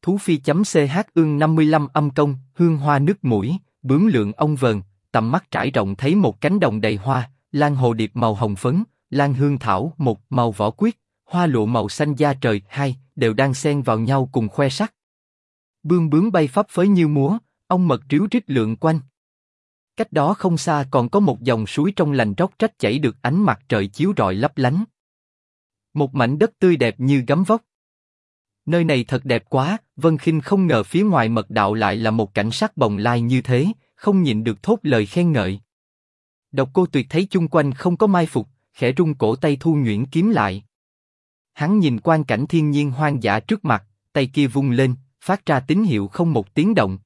Thú phi.ch ương 55 âm công, hương hoa nước mũi, bướm lượn ong vờn, tầm mắt trải rộng thấy một cánh đồng đầy hoa, lan hồ điệp màu hồng phấn, lan hương thảo một màu vỏ quýt, hoa lụa màu xanh da trời hai đều đang xen vào nhau cùng khoe sắc. Bươm bướm bay phấp phới như múa, ong mật ríu rít lượn quanh. Cách đó không xa còn có một dòng suối trong lành róc rách chảy được ánh mặt trời chiếu rọi lấp lánh. Một mảnh đất tươi đẹp như gấm vóc. Nơi này thật đẹp quá, Vân Khinh không ngờ phía ngoài mật đạo lại là một cảnh sắc bồng lai như thế, không nhịn được thốt lời khen ngợi. Độc Cô Tuyệt thấy chung quanh không có mai phục, khẽ rung cổ tay thu nhuyễn kiếm lại. Hắn nhìn quang cảnh thiên nhiên hoang dã trước mặt, tay kia vung lên, phát ra tín hiệu không một tiếng động.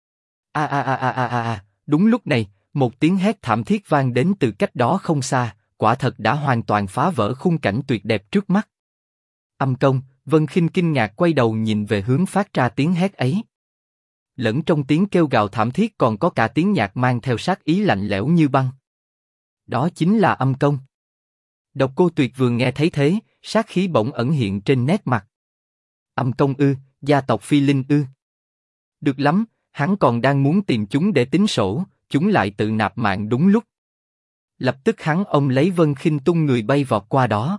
Đúng lúc này, một tiếng hét thảm thiết vang đến từ cách đó không xa, quả thật đã hoàn toàn phá vỡ khung cảnh tuyệt đẹp trước mắt. Âm công, Vân Khinh kinh ngạc quay đầu nhìn về hướng phát ra tiếng hét ấy. Lẫn trong tiếng kêu gào thảm thiết còn có cả tiếng nhạc mang theo sát ý lạnh lẽo như băng. Đó chính là âm công. Độc Cô Tuyệt vừa nghe thấy thế, sát khí bỗng ẩn hiện trên nét mặt. Âm công ư, gia tộc Phi Linh ư? Được lắm, hắn còn đang muốn tìm chúng để tính sổ, chúng lại tự nạp mạng đúng lúc. Lập tức hắn ôm lấy Vân Khinh tung người bay vọt qua đó.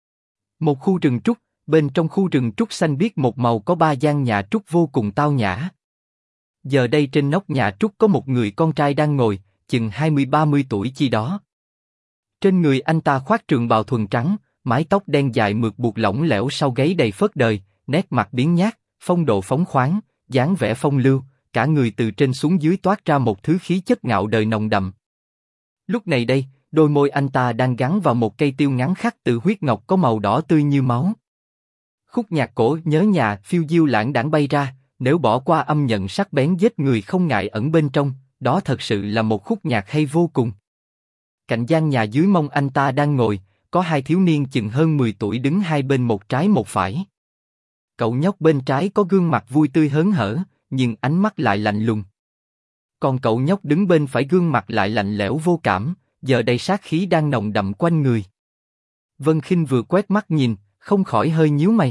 Một khu rừng trúc, bên trong khu rừng trúc xanh biếc một màu có 3 gian nhà trúc vô cùng tao nhã. Giờ đây trên nóc nhà trúc có một người con trai đang ngồi, chừng 20-30 tuổi chi đó. Trên người anh ta khoác trường bào thuần trắng, mái tóc đen dài mượt buộc lỏng lẻo sau gáy đầy phớt đời, nét mặt biếng nhác, phong độ phóng khoáng, dáng vẻ phong lưu, cả người từ trên xuống dưới toát ra một thứ khí chất ngạo đời nồng đậm. Lúc này đây, đôi môi anh ta đang gắn vào một cây tiêu ngắn khắc từ huyết ngọc có màu đỏ tươi như máu. Khúc nhạc cổ nhớ nhà phiêu diêu lãng đãng bay ra, nếu bỏ qua âm nhận sắc bén giết người không ngại ẩn bên trong, đó thật sự là một khúc nhạc hay vô cùng. Cạnh gian nhà dưới mông anh ta đang ngồi, có 2 thiếu niên chừng hơn 10 tuổi đứng hai bên một trái một phải. Cậu nhóc bên trái có gương mặt vui tươi hớn hở, nhưng ánh mắt lại lạnh lùng. Còn cậu nhóc đứng bên phải gương mặt lại lạnh lẽo vô cảm, giờ đây sát khí đang nồng đậm quanh người. Vân Khinh vừa quét mắt nhìn, không khỏi hơi nhíu mày.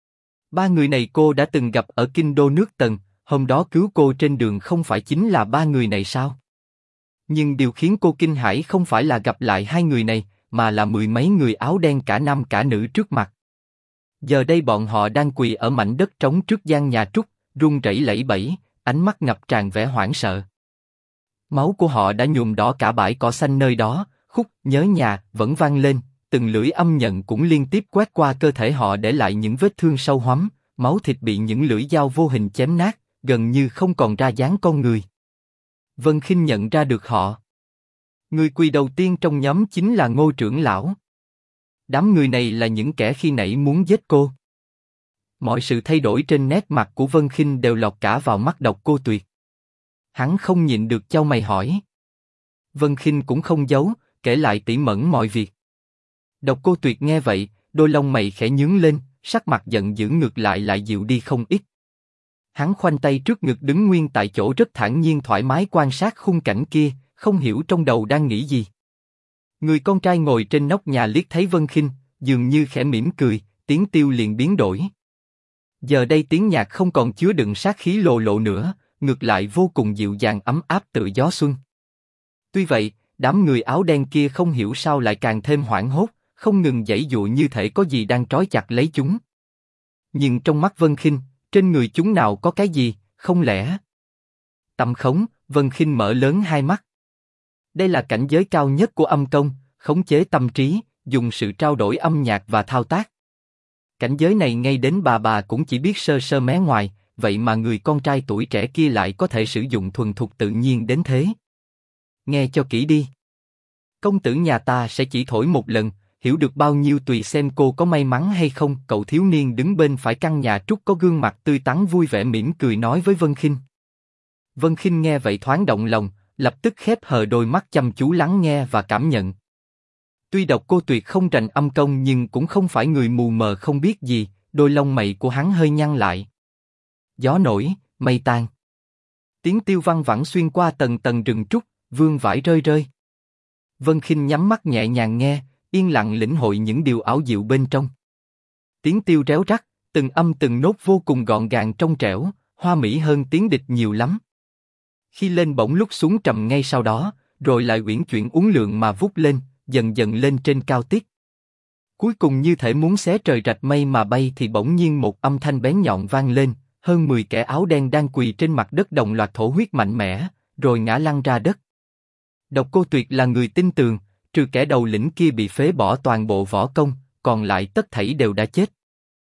3 người này cô đã từng gặp ở kinh đô nước Tần, hôm đó cứu cô trên đường không phải chính là 3 người này sao? Nhưng điều khiến cô kinh hãi không phải là gặp lại 2 người này, mà là 10 mấy người áo đen cả nam cả nữ trước mặt. Giờ đây bọn họ đang quỳ ở mảnh đất trống trước gian nhà trúc, run rẩy lẩy bẩy, ánh mắt ngập tràn vẻ hoảng sợ. Máu của họ đã nhuộm đỏ cả bãi cỏ xanh nơi đó, khúc nhớ nhà vẫn vang lên, từng lưỡi âm nhận cũng liên tiếp quét qua cơ thể họ để lại những vết thương sâu hoắm, máu thịt bị những lưỡi dao vô hình chém nát, gần như không còn ra dáng con người. Vân Khinh nhận ra được họ. Người quỳ đầu tiên trong nhóm chính là Ngô trưởng lão. Đám người này là những kẻ khi nãy muốn giết cô. Mọi sự thay đổi trên nét mặt của Vân Khinh đều lọt cả vào mắt Độc Cô Tuyệt. Hắn không nhịn được chau mày hỏi. Vân Khinh cũng không giấu, kể lại tỉ mẩn mọi việc. Độc Cô Tuyệt nghe vậy, đôi lông mày khẽ nhướng lên, sắc mặt giận dữ ngược lại dịu đi không ít. Hắn khoanh tay trước ngực đứng nguyên tại chỗ rất thản nhiên thoải mái quan sát khung cảnh kia, không hiểu trong đầu đang nghĩ gì. Người con trai ngồi trên nóc nhà liếc thấy Vân Khinh, dường như khẽ mỉm cười, tiếng tiêu liền biến đổi. Giờ đây tiếng nhạc không còn chứa đựng sát khí lồ lộ nữa, ngược lại vô cùng dịu dàng ấm áp tựa gió xuân. Tuy vậy, đám người áo đen kia không hiểu sao lại càng thêm hoảng hốt, không ngừng giãy giụa như thể có gì đang trói chặt lấy chúng. Nhưng trong mắt Vân Khinh, trên người chúng nào có cái gì, không lẽ? Tâm khống, Vân Khinh mở lớn hai mắt. Đây là cảnh giới cao nhất của âm công, khống chế tâm trí, dùng sự trao đổi âm nhạc và thao tác. Cảnh giới này ngay đến bà cũng chỉ biết sơ sơ mé ngoài, vậy mà người con trai tuổi trẻ kia lại có thể sử dụng thuần thục tự nhiên đến thế. Nghe cho kỹ đi. Công tử nhà ta sẽ chỉ thổi một lần, hiểu được bao nhiêu tùy xem cô có may mắn hay không. Cậu thiếu niên đứng bên phải căn nhà trúc có gương mặt tươi tắn vui vẻ mỉm cười nói với Vân Khinh. Vân Khinh nghe vậy thoáng động lòng, lập tức khép hờ đôi mắt chăm chú lắng nghe và cảm nhận. Tuy Độc Cô Tuyệt không rành âm công nhưng cũng không phải người mù mờ không biết gì, đôi lông mày của hắn hơi nhăn lại. Gió nổi, mây tan. Tiếng tiêu văng vẳng xuyên qua tầng tầng rừng trúc, vương vãi rơi rơi. Vân Khinh nhắm mắt nhẹ nhàng nghe, yên lặng lĩnh hội những điều ảo diệu bên trong. Tiếng tiêu réo rắt, Từng âm từng nốt vô cùng gọn gàng trong trẻo, hoa mỹ hơn tiếng địch nhiều lắm. Khi lên bỗng lúc xuống trầm ngay sau đó, rồi lại uyển chuyển uốn lượn mà vút lên, dần dần lên trên cao tiết. Cuối cùng như thể muốn xé trời rạch mây mà bay thì bỗng nhiên một âm thanh bén nhọn vang lên, hơn 10 kẻ áo đen đang quỳ trên mặt đất đồng loạt thổ huyết mạnh mẽ, rồi ngã lăn ra đất. Độc Cô Tuyệt là người tin tường, trừ kẻ đầu lĩnh kia bị phế bỏ toàn bộ võ công, còn lại tất thảy đều đã chết.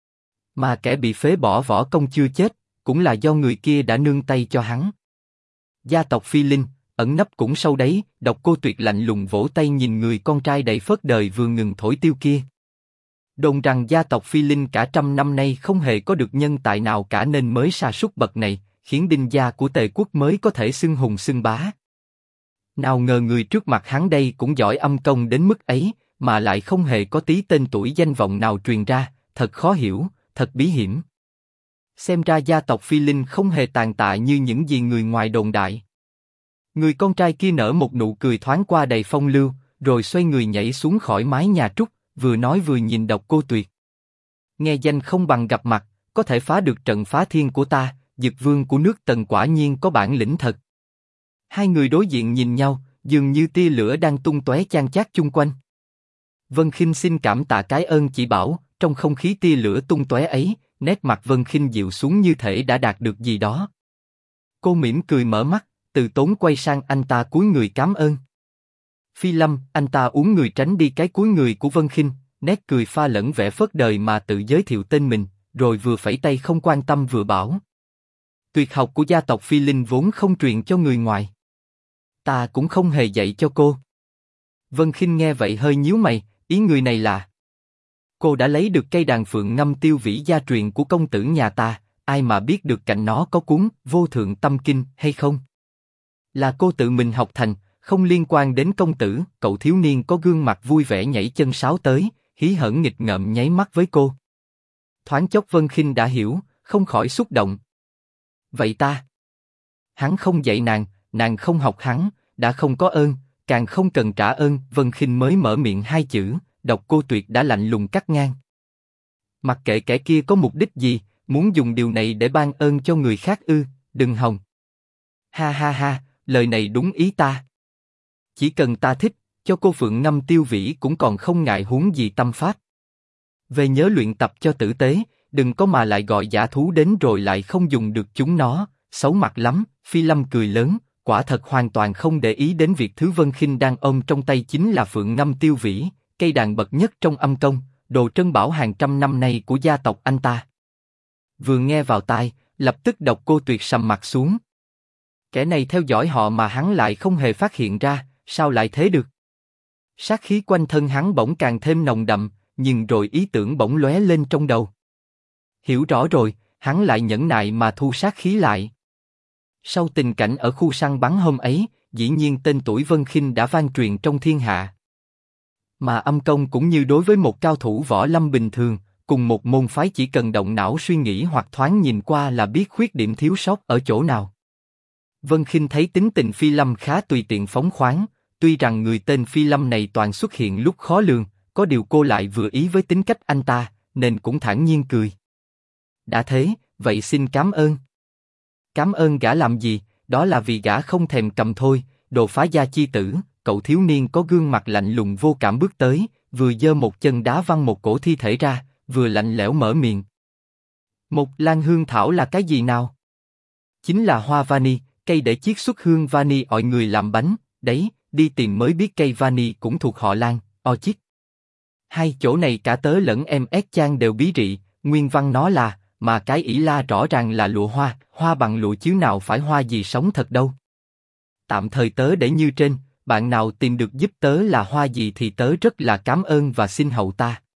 Mà kẻ bị phế bỏ võ công chưa chết, cũng là do người kia đã nương tay cho hắn. Gia tộc Phi Linh, ẩn nấp cũng sâu đấy, Độc Cô Tuyệt lạnh lùng vỗ tay nhìn người con trai đầy phớt đời vừa ngừng thổi tiêu kia. Đồn rằng gia tộc Phi Linh cả trăm năm nay không hề có được nhân tài nào cả nên mới sa sút bậc này, khiến đinh gia của Tề quốc mới có thể xưng hùng xưng bá. Nào ngờ người trước mặt hắn đây cũng giỏi âm công đến mức ấy, mà lại không hề có tí tên tuổi danh vọng nào truyền ra, thật khó hiểu, thật bí hiểm. Xem ra gia tộc Phi Linh không hề tàn tạ như những gì người ngoài đồn đại. Người con trai kia nở một nụ cười thoáng qua đầy phong lưu, rồi xoay người nhảy xuống khỏi mái nhà trúc, vừa nói vừa nhìn Độc Cô Tuyệt. Nghe danh không bằng gặp mặt, có thể phá được trận phá thiên của ta, Dực Vương của nước Tần quả nhiên có bản lĩnh thật. Hai người đối diện nhìn nhau, dường như tia lửa đang tung tóe chan chát chung quanh. Vân Khinh xin cảm tạ cái ơn chỉ bảo, trong không khí tia lửa tung tóe ấy, nét mặt Vân Khinh dịu xuống như thể đã đạt được gì đó. Cô mỉm cười mở mắt, từ tốn quay sang anh ta cúi người cảm ơn. Phi Lâm, anh ta uốn người tránh đi cái cúi người của Vân Khinh, nét cười pha lẫn vẻ phớt đời mà tự giới thiệu tên mình, rồi vừa phẩy tay không quan tâm vừa bảo. Tuyệt học của gia tộc Phi Linh vốn không truyền cho người ngoài. Ta cũng không hề dạy cho cô. Vân Khinh nghe vậy hơi nhíu mày, ý người này là... Cô đã lấy được cây đàn phượng ngâm tiêu vĩ gia truyền của công tử nhà ta, ai mà biết được cạnh nó có cuốn Vô Thượng Tâm Kinh hay không? Là cô tự mình học thành, không liên quan đến công tử. Cậu thiếu niên có gương mặt vui vẻ nhảy chân sáo tới, hí hởn nghịch ngợm nháy mắt với cô. Thoáng chốc Vân Khinh đã hiểu, không khỏi xúc động. Vậy ta? Hắn không dạy nàng không học hắn, đã không có ơn, càng không cần trả ơn. Vân Khinh mới mở miệng hai chữ, Độc Cô Tuyệt đã lạnh lùng cắt ngang. Mặc kệ kẻ kia có mục đích gì, muốn dùng điều này để ban ơn cho người khác ư? Đừng hòng. Ha ha ha, lời này đúng ý ta. Chỉ cần ta thích, cho cô phượng ngâm tiêu vĩ cũng còn không ngại, huống gì tâm pháp. Về nhớ luyện tập cho tử tế, đừng có mà lại gọi dã thú đến rồi lại không dùng được chúng nó, xấu mặt lắm. Phi Lâm cười lớn, quả thật hoàn toàn không để ý đến việc thứ Vân Khinh đang ôm trong tay chính là phượng ngâm tiêu vĩ, cây đàn bậc nhất trong âm công, đồ trân bảo hàng trăm năm nay của gia tộc anh ta. Vừa nghe vào tai, lập tức Độc Cô Tuyệt sầm mặt xuống. Kẻ này theo dõi họ mà hắn lại không hề phát hiện ra, sao lại thế được? Sát khí quanh thân hắn bỗng càng thêm nồng đậm, nhưng rồi ý tưởng bỗng lóe lên trong đầu. Hiểu rõ rồi, hắn lại nhẫn nại mà thu sát khí lại. Sau tình cảnh ở khu săn bắn hôm ấy, dĩ nhiên tên tuổi Vân Khinh đã vang truyền trong thiên hạ. Mà âm công cũng như đối với một cao thủ võ lâm bình thường, cùng một môn phái chỉ cần động não suy nghĩ hoặc thoáng nhìn qua là biết khuyết điểm thiếu sót ở chỗ nào. Vân Khinh thấy tính tình Phi Lâm khá tùy tiện phóng khoáng, tuy rằng người tên Phi Lâm này toàn xuất hiện lúc khó lường, có điều cô lại vừa ý với tính cách anh ta, nên cũng thản nhiên cười. Đã thế, vậy xin cảm ơn. Cảm ơn gã làm gì? Đó là vì gã không thèm cầm thôi. Đồ phá gia chi tử. Cậu thiếu niên có gương mặt lạnh lùng vô cảm bước tới, vừa giơ một chân đá văng một cổ thi thể ra, vừa lạnh lẽo mở miệng. Một lan hương thảo là cái gì nào? Chính là hoa vani, cây để chiết xuất hương vani ỏi người làm bánh. Đấy, đi tìm mới biết cây vani cũng thuộc họ Lan, orchid. Hai chỗ này cả tớ lẫn em ét chan đều bí rị, nguyên văn nó là, mà cái ỷ la rõ ràng là lụa hoa, hoa bằng lụa chứ nào phải hoa gì sống thật đâu. Tạm thời tớ để như trên, bạn nào tìm được giúp tớ là hoa gì thì tớ rất là cảm ơn và xin hậu ta.